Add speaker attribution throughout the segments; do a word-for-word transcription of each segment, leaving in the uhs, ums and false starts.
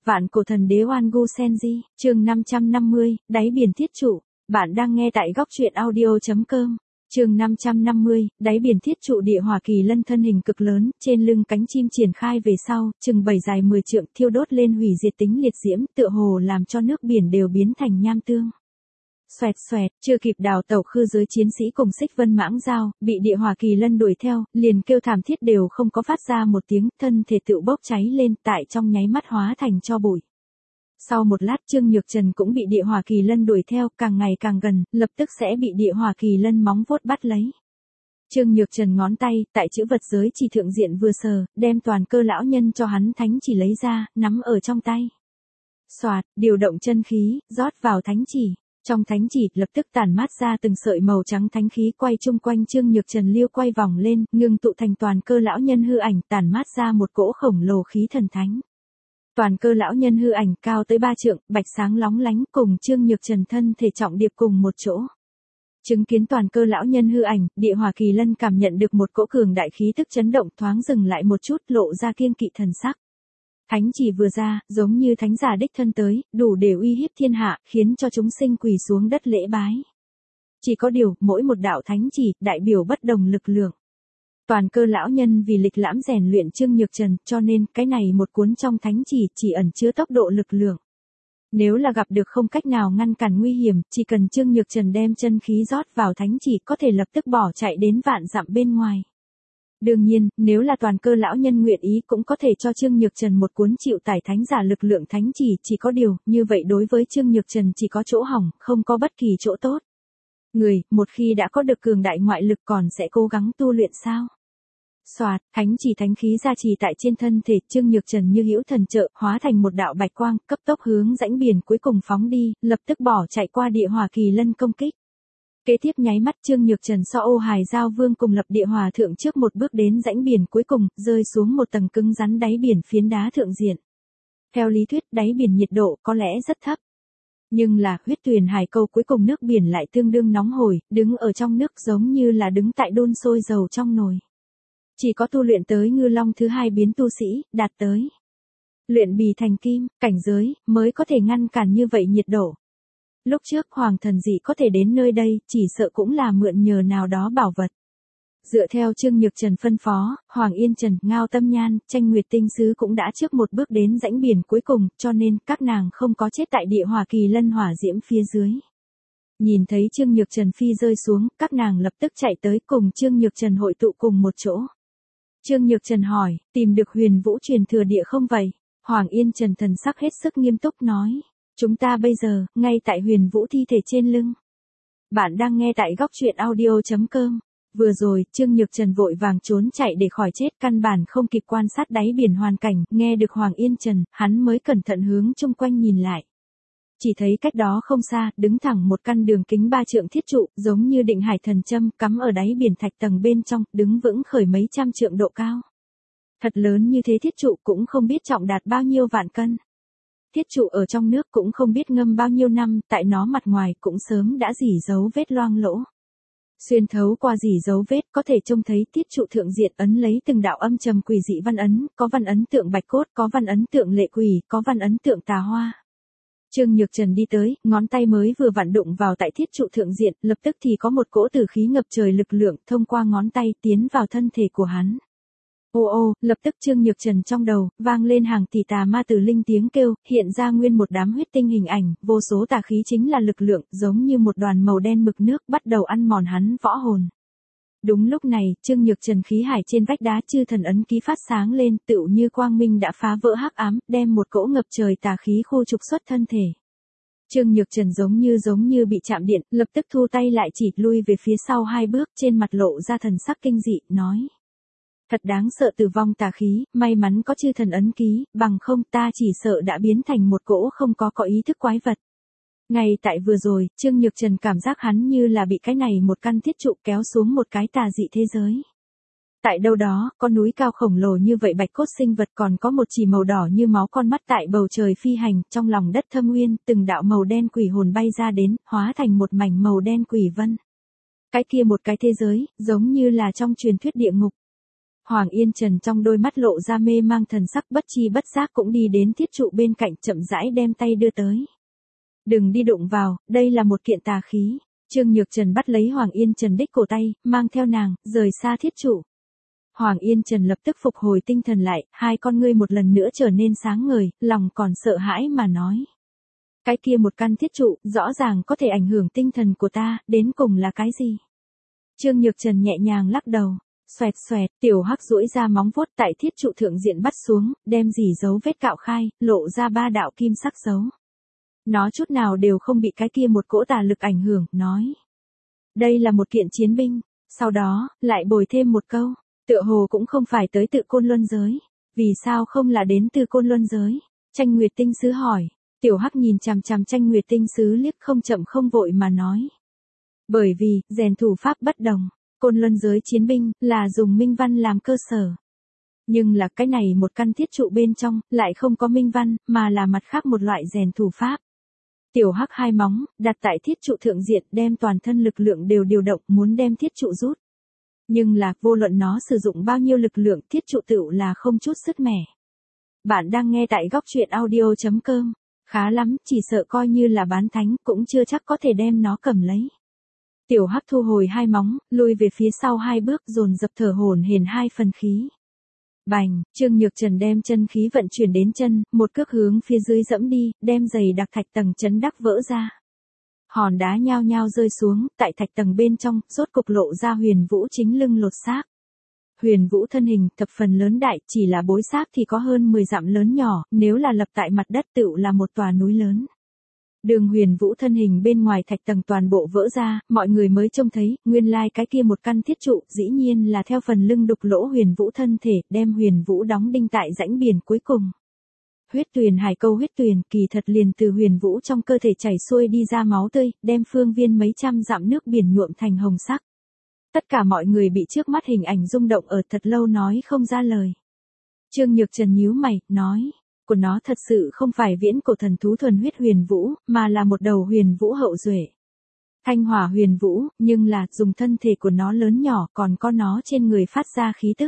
Speaker 1: Vạn cổ thần đế Oan Gu Senji, chương năm trăm năm mươi, đáy biển thiết trụ. Bạn đang nghe tại góc truyện audio chấm com. Chương năm trăm năm mươi, đáy biển thiết trụ địa hỏa kỳ lân thân hình cực lớn, trên lưng cánh chim triển khai về sau, chừng bảy dài mười trượng, thiêu đốt lên hủy diệt tính liệt diễm, tựa hồ làm cho nước biển đều biến thành nham tương. Xoẹt xoẹt, chưa kịp đào tẩu khư giới chiến sĩ cùng xích vân mãng dao, bị địa hỏa kỳ lân đuổi theo, liền kêu thảm thiết đều không có phát ra một tiếng, thân thể tự bốc cháy lên, tại trong nháy mắt hóa thành tro bụi. Sau một lát Trương Nhược Trần cũng bị địa hỏa kỳ lân đuổi theo, càng ngày càng gần, lập tức sẽ bị địa hỏa kỳ lân móng vuốt bắt lấy. Trương Nhược Trần ngón tay, tại chữ vật giới chỉ thượng diện vừa sờ, đem toàn cơ lão nhân cho hắn thánh chỉ lấy ra, nắm ở trong tay. Xoạt, điều động chân khí, rót vào thánh chỉ. Trong thánh chỉ, lập tức tản mát ra từng sợi màu trắng thánh khí quay chung quanh Trương Nhược Trần liêu quay vòng lên, ngưng tụ thành toàn cơ lão nhân hư ảnh, tản mát ra một cỗ khổng lồ khí thần thánh. Toàn cơ lão nhân hư ảnh cao tới ba trượng, bạch sáng lóng lánh, cùng Trương Nhược Trần thân thể trọng điệp cùng một chỗ. Chứng kiến toàn cơ lão nhân hư ảnh, địa hỏa kỳ lân cảm nhận được một cỗ cường đại khí tức chấn động, thoáng dừng lại một chút, lộ ra kiêng kỵ thần sắc. Thánh chỉ vừa ra, giống như thánh giả đích thân tới, đủ để uy hiếp thiên hạ, khiến cho chúng sinh quỳ xuống đất lễ bái. Chỉ có điều, mỗi một đạo thánh chỉ, đại biểu bất đồng lực lượng. Toàn cơ lão nhân vì lịch lãm rèn luyện Trương Nhược Trần, cho nên, cái này một cuốn trong thánh chỉ, chỉ ẩn chứa tốc độ lực lượng. Nếu là gặp được không cách nào ngăn cản nguy hiểm, chỉ cần Trương Nhược Trần đem chân khí rót vào thánh chỉ, có thể lập tức bỏ chạy đến vạn dặm bên ngoài. Đương nhiên, nếu là toàn cơ lão nhân nguyện ý cũng có thể cho Trương Nhược Trần một cuốn chịu tải thánh giả lực lượng thánh chỉ, chỉ có điều, như vậy đối với Trương Nhược Trần chỉ có chỗ hỏng, không có bất kỳ chỗ tốt. Người, một khi đã có được cường đại ngoại lực còn sẽ cố gắng tu luyện sao? Xoạt, thánh chỉ thánh khí gia trì tại trên thân thể, Trương Nhược Trần như hữu thần trợ, hóa thành một đạo bạch quang, cấp tốc hướng rãnh biển cuối cùng phóng đi, lập tức bỏ chạy qua địa hỏa kỳ lân công kích. Kế tiếp nháy mắt Trương Nhược Trần so ô hài giao vương cùng lập địa hòa thượng trước một bước đến rãnh biển cuối cùng, rơi xuống một tầng cứng rắn đáy biển phiến đá thượng diện. Theo lý thuyết đáy biển nhiệt độ có lẽ rất thấp. Nhưng là huyết tuyền hải câu cuối cùng nước biển lại tương đương nóng hổi, đứng ở trong nước giống như là đứng tại đun sôi dầu trong nồi. Chỉ có tu luyện tới ngư long thứ hai biến tu sĩ, đạt tới luyện bì thành kim, cảnh giới, mới có thể ngăn cản như vậy nhiệt độ. Lúc trước Hoàng Thần Dị có thể đến nơi đây, chỉ sợ cũng là mượn nhờ nào đó bảo vật. Dựa theo Trương Nhược Trần phân phó, Hoàng Yên Trần, Ngao Tâm Nhan, Tranh Nguyệt Tinh Sứ cũng đã trước một bước đến rãnh biển cuối cùng, cho nên các nàng không có chết tại địa hỏa kỳ lân hỏa diễm phía dưới. Nhìn thấy Trương Nhược Trần phi rơi xuống, các nàng lập tức chạy tới cùng Trương Nhược Trần hội tụ cùng một chỗ. Trương Nhược Trần hỏi, tìm được huyền vũ truyền thừa địa không vậy? Hoàng Yên Trần thần sắc hết sức nghiêm túc nói. Chúng ta bây giờ, ngay tại huyền vũ thi thể trên lưng. Bạn đang nghe tại góc truyện audio chấm com. Vừa rồi, Trương Nhược Trần vội vàng trốn chạy để khỏi chết, căn bản không kịp quan sát đáy biển hoàn cảnh, nghe được Hoàng Yên Trần, hắn mới cẩn thận hướng chung quanh nhìn lại. Chỉ thấy cách đó không xa, đứng thẳng một căn đường kính ba trượng thiết trụ, giống như định hải thần châm, cắm ở đáy biển thạch tầng bên trong, đứng vững khởi mấy trăm trượng độ cao. Thật lớn như thế thiết trụ cũng không biết trọng đạt bao nhiêu vạn cân. Thiết trụ ở trong nước cũng không biết ngâm bao nhiêu năm, tại nó mặt ngoài cũng sớm đã rỉ dấu vết loang lỗ. Xuyên thấu qua rỉ dấu vết có thể trông thấy thiết trụ thượng diện ấn lấy từng đạo âm trầm quỷ dị văn ấn, có văn ấn tượng bạch cốt, có văn ấn tượng lệ quỷ, có văn ấn tượng tà hoa. Trương Nhược Trần đi tới, ngón tay mới vừa vặn đụng vào tại thiết trụ thượng diện, lập tức thì có một cỗ tử khí ngập trời lực lượng thông qua ngón tay tiến vào thân thể của hắn. Ô ô, lập tức Trương Nhược Trần trong đầu, vang lên hàng tỷ tà ma tử linh tiếng kêu, hiện ra nguyên một đám huyết tinh hình ảnh, vô số tà khí chính là lực lượng, giống như một đoàn màu đen mực nước bắt đầu ăn mòn hắn võ hồn. Đúng lúc này, Trương Nhược Trần khí hải trên vách đá chư thần ấn ký phát sáng lên, tựu như quang minh đã phá vỡ hắc ám, đem một cỗ ngập trời tà khí khu trục xuất thân thể. Trương Nhược Trần giống như giống như bị chạm điện, lập tức thu tay lại chỉ lui về phía sau hai bước, trên mặt lộ ra thần sắc kinh dị, nói. Thật đáng sợ tử vong tà khí, may mắn có chư thần ấn ký, bằng không ta chỉ sợ đã biến thành một cỗ không có có ý thức quái vật. Ngay tại vừa rồi, Trương Nhược Trần cảm giác hắn như là bị cái này một căn thiết trụ kéo xuống một cái tà dị thế giới. Tại đâu đó, có núi cao khổng lồ như vậy bạch cốt sinh vật, còn có một chỉ màu đỏ như máu con mắt tại bầu trời phi hành, trong lòng đất thâm uyên, từng đạo màu đen quỷ hồn bay ra đến, hóa thành một mảnh màu đen quỷ vân. Cái kia một cái thế giới, giống như là trong truyền thuyết địa ngục. Hoàng Yên Trần trong đôi mắt lộ ra mê mang thần sắc, bất chi bất giác cũng đi đến thiết trụ bên cạnh, chậm rãi đem tay đưa tới. Đừng đi đụng vào, đây là một kiện tà khí. Trương Nhược Trần bắt lấy Hoàng Yên Trần đích cổ tay, mang theo nàng, rời xa thiết trụ. Hoàng Yên Trần lập tức phục hồi tinh thần lại, hai con ngươi một lần nữa trở nên sáng ngời, lòng còn sợ hãi mà nói. Cái kia một căn thiết trụ, rõ ràng có thể ảnh hưởng tinh thần của ta, đến cùng là cái gì? Trương Nhược Trần nhẹ nhàng lắc đầu. Xoẹt xoẹt, tiểu hắc duỗi ra móng vuốt tại thiết trụ thượng diện bắt xuống, đem dỉ dấu vết cạo khai, lộ ra ba đạo kim sắc dấu. Nó chút nào đều không bị cái kia một cỗ tà lực ảnh hưởng, nói. Đây là một kiện chiến binh, sau đó, lại bồi thêm một câu, tựa hồ cũng không phải tới tự Côn Luân giới, vì sao không là đến từ Côn Luân giới? Tranh Nguyệt Tinh Sứ hỏi, tiểu hắc nhìn chằm chằm Tranh Nguyệt Tinh Sứ liếc không chậm không vội mà nói. Bởi vì, rèn thủ pháp bất đồng. Côn Luân giới chiến binh, là dùng minh văn làm cơ sở. Nhưng là cái này một căn thiết trụ bên trong, lại không có minh văn, mà là mặt khác một loại rèn thủ pháp. Tiểu hắc hai móng, đặt tại thiết trụ thượng diện, đem toàn thân lực lượng đều điều động, muốn đem thiết trụ rút. Nhưng là, vô luận nó sử dụng bao nhiêu lực lượng, thiết trụ tựu là không chút sứt mẻ. Bạn đang nghe tại góc truyện audio chấm com. Khá lắm, chỉ sợ coi như là bán thánh, cũng chưa chắc có thể đem nó cầm lấy. Tiểu hắc thu hồi hai móng, lùi về phía sau hai bước, dồn dập thở hổn hển hai phần khí. Bành, Trương Nhược Trần đem chân khí vận chuyển đến chân, một cước hướng phía dưới dẫm đi, đem giày đặc thạch tầng chấn đắc vỡ ra. Hòn đá nhao nhao rơi xuống, tại thạch tầng bên trong, rốt cục lộ ra Huyền Vũ chính lưng lột xác. Huyền Vũ thân hình thập phần lớn đại, chỉ là bối xác thì có hơn mười dặm lớn nhỏ, nếu là lập tại mặt đất tựu là một tòa núi lớn. Đường Huyền Vũ thân hình bên ngoài thạch tầng toàn bộ vỡ ra, mọi người mới trông thấy, nguyên lai cái kia một căn thiết trụ, dĩ nhiên là theo phần lưng đục lỗ Huyền Vũ thân thể, đem Huyền Vũ đóng đinh tại rãnh biển cuối cùng. Huyết tuyền hải câu huyết tuyền, kỳ thật liền từ Huyền Vũ trong cơ thể chảy xuôi đi ra máu tươi, đem phương viên mấy trăm dặm nước biển nhuộm thành hồng sắc. Tất cả mọi người bị trước mắt hình ảnh rung động ở thật lâu nói không ra lời. Trương Nhược Trần nhíu mày, nói. Của nó thật sự không phải viễn cổ thần thú thuần huyết Huyền Vũ, mà là một đầu Huyền Vũ hậu duệ. Thanh hỏa Huyền Vũ, nhưng là dùng thân thể của nó lớn nhỏ còn có nó trên người phát ra khí tức.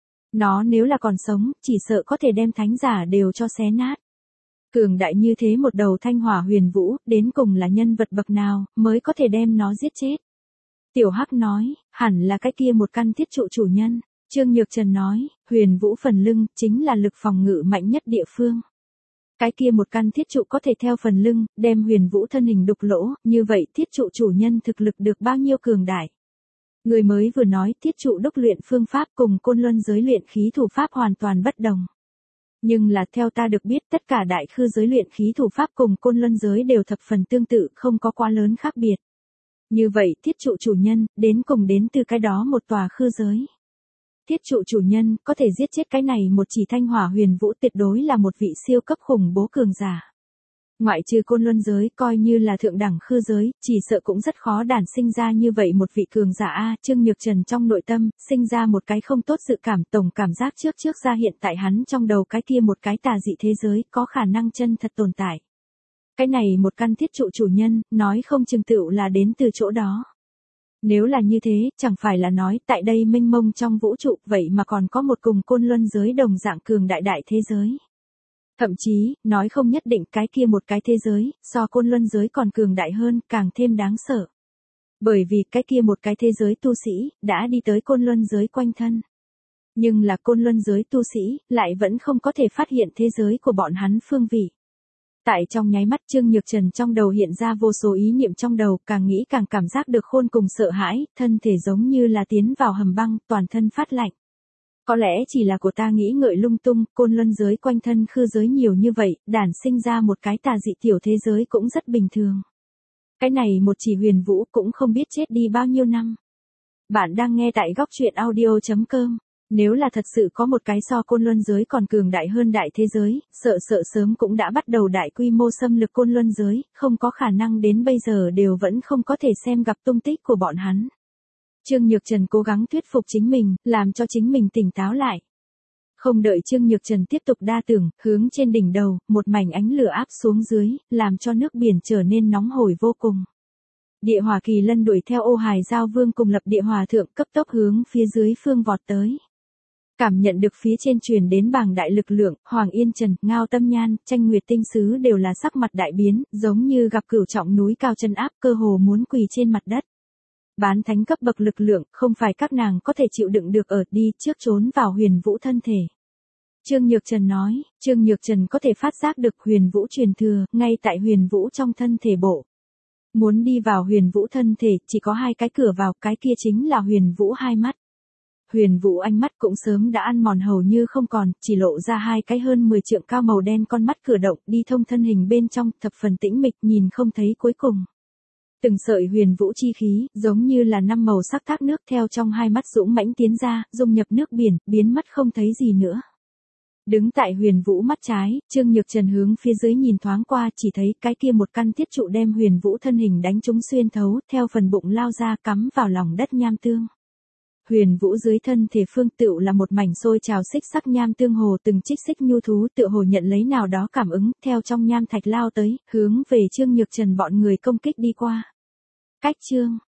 Speaker 1: Nó nếu là còn sống, chỉ sợ có thể đem thánh giả đều cho xé nát. Cường đại như thế một đầu thanh hỏa Huyền Vũ, đến cùng là nhân vật bậc nào, mới có thể đem nó giết chết. Tiểu Hắc nói, hẳn là cái kia một căn thiết trụ chủ nhân. Trương Nhược Trần nói, Huyền Vũ phần lưng, chính là lực phòng ngự mạnh nhất địa phương. Cái kia một căn thiết trụ có thể theo phần lưng, đem Huyền Vũ thân hình đục lỗ, như vậy thiết trụ chủ nhân thực lực được bao nhiêu cường đại. Người mới vừa nói thiết trụ đúc luyện phương pháp cùng Côn Luân giới luyện khí thủ pháp hoàn toàn bất đồng. Nhưng là theo ta được biết tất cả đại khư giới luyện khí thủ pháp cùng Côn Luân giới đều thập phần tương tự, không có quá lớn khác biệt. Như vậy thiết trụ chủ nhân, đến cùng đến từ cái đó một tòa khư giới. Thiết trụ chủ nhân, có thể giết chết cái này một chỉ thanh hỏa Huyền Vũ tuyệt đối là một vị siêu cấp khủng bố cường giả. Ngoại trừ Côn Luân giới, coi như là thượng đẳng khư giới, chỉ sợ cũng rất khó đản sinh ra như vậy một vị cường giả a. Trương Nhược Trần trong nội tâm, sinh ra một cái không tốt dự cảm, tổng cảm giác trước trước ra hiện tại hắn trong đầu cái kia một cái tà dị thế giới, có khả năng chân thật tồn tại. Cái này một căn thiết trụ chủ nhân, nói không chừng tựu là đến từ chỗ đó. Nếu là như thế, chẳng phải là nói, tại đây mênh mông trong vũ trụ, vậy mà còn có một cùng Côn Luân giới đồng dạng cường đại đại thế giới. Thậm chí, nói không nhất định cái kia một cái thế giới, so Côn Luân giới còn cường đại hơn, càng thêm đáng sợ. Bởi vì cái kia một cái thế giới tu sĩ, đã đi tới Côn Luân giới quanh thân. Nhưng là Côn Luân giới tu sĩ, lại vẫn không có thể phát hiện thế giới của bọn hắn phương vị. Tại trong nháy mắt Trương Nhược Trần trong đầu hiện ra vô số ý niệm trong đầu, càng nghĩ càng cảm giác được khôn cùng sợ hãi, thân thể giống như là tiến vào hầm băng, toàn thân phát lạnh. Có lẽ chỉ là của ta nghĩ ngợi lung tung, Côn Luân giới quanh thân khư giới nhiều như vậy, đản sinh ra một cái tà dị tiểu thế giới cũng rất bình thường. Cái này một chỉ Huyền Vũ cũng không biết chết đi bao nhiêu năm. Bạn đang nghe tại góc truyện audio chấm com. Nếu là thật sự có một cái so Côn Luân giới còn cường đại hơn đại thế giới, sợ sợ sớm cũng đã bắt đầu đại quy mô xâm lược Côn Luân giới, không có khả năng đến bây giờ đều vẫn không có thể xem gặp tung tích của bọn hắn. Trương Nhược Trần cố gắng thuyết phục chính mình, làm cho chính mình tỉnh táo lại. Không đợi Trương Nhược Trần tiếp tục đa tưởng, hướng trên đỉnh đầu, một mảnh ánh lửa áp xuống dưới, làm cho nước biển trở nên nóng hổi vô cùng. Địa Hỏa Kỳ Lân đuổi theo Ô Hải Giao Vương cùng Lập Địa Hòa thượng cấp tốc hướng phía dưới phương vọt tới. Cảm nhận được phía trên truyền đến bàng đại lực lượng, Hoàng Yên Trần, Ngao Tâm Nhan, Tranh Nguyệt Tinh Sứ đều là sắc mặt đại biến, giống như gặp cửu trọng núi cao chân áp, cơ hồ muốn quỳ trên mặt đất. Bán thánh cấp bậc lực lượng, không phải các nàng có thể chịu đựng được ở, đi trước trốn vào Huyền Vũ thân thể. Trương Nhược Trần nói, Trương Nhược Trần có thể phát giác được Huyền Vũ truyền thừa, ngay tại Huyền Vũ trong thân thể bộ. Muốn đi vào Huyền Vũ thân thể, chỉ có hai cái cửa vào, cái kia chính là Huyền Vũ hai mắt. Huyền Vũ ánh mắt cũng sớm đã ăn mòn hầu như không còn, chỉ lộ ra hai cái hơn mười trượng cao màu đen con mắt cửa động, đi thông thân hình bên trong, thập phần tĩnh mịch, nhìn không thấy cuối cùng. Từng sợi Huyền Vũ chi khí, giống như là năm màu sắc thác nước theo trong hai mắt dũng mãnh tiến ra, dung nhập nước biển, biến mất không thấy gì nữa. Đứng tại Huyền Vũ mắt trái, Trương Nhược Trần hướng phía dưới nhìn thoáng qua, chỉ thấy cái kia một căn thiết trụ đem Huyền Vũ thân hình đánh trúng xuyên thấu, theo phần bụng lao ra cắm vào lòng đất nham tương. Huyền Vũ dưới thân thể phương tựu là một mảnh sôi trào xích sắc nham tương hồ, từng trích xích nhu thú tựa hồ nhận lấy nào đó cảm ứng, theo trong nham thạch lao tới, hướng về Trương Nhược Trần bọn người công kích đi qua. Cách chương